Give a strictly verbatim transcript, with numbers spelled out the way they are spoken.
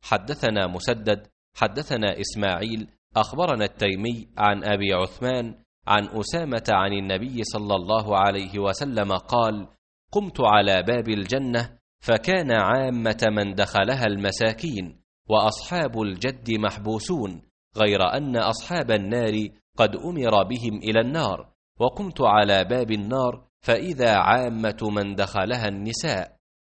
حدثنا مسدد حدثنا إسماعيل أخبرنا التيمي عن أبي عثمان عن أسامة عن النبي صلى الله عليه وسلم قال: قمت على باب الجنة فكان عامة من دخلها المساكين، وأصحاب الجد محبوسون، غير أن أصحاب النار قد أمر بهم إلى النار، وقمت على باب النار فإذا عامة من دخلها النساء،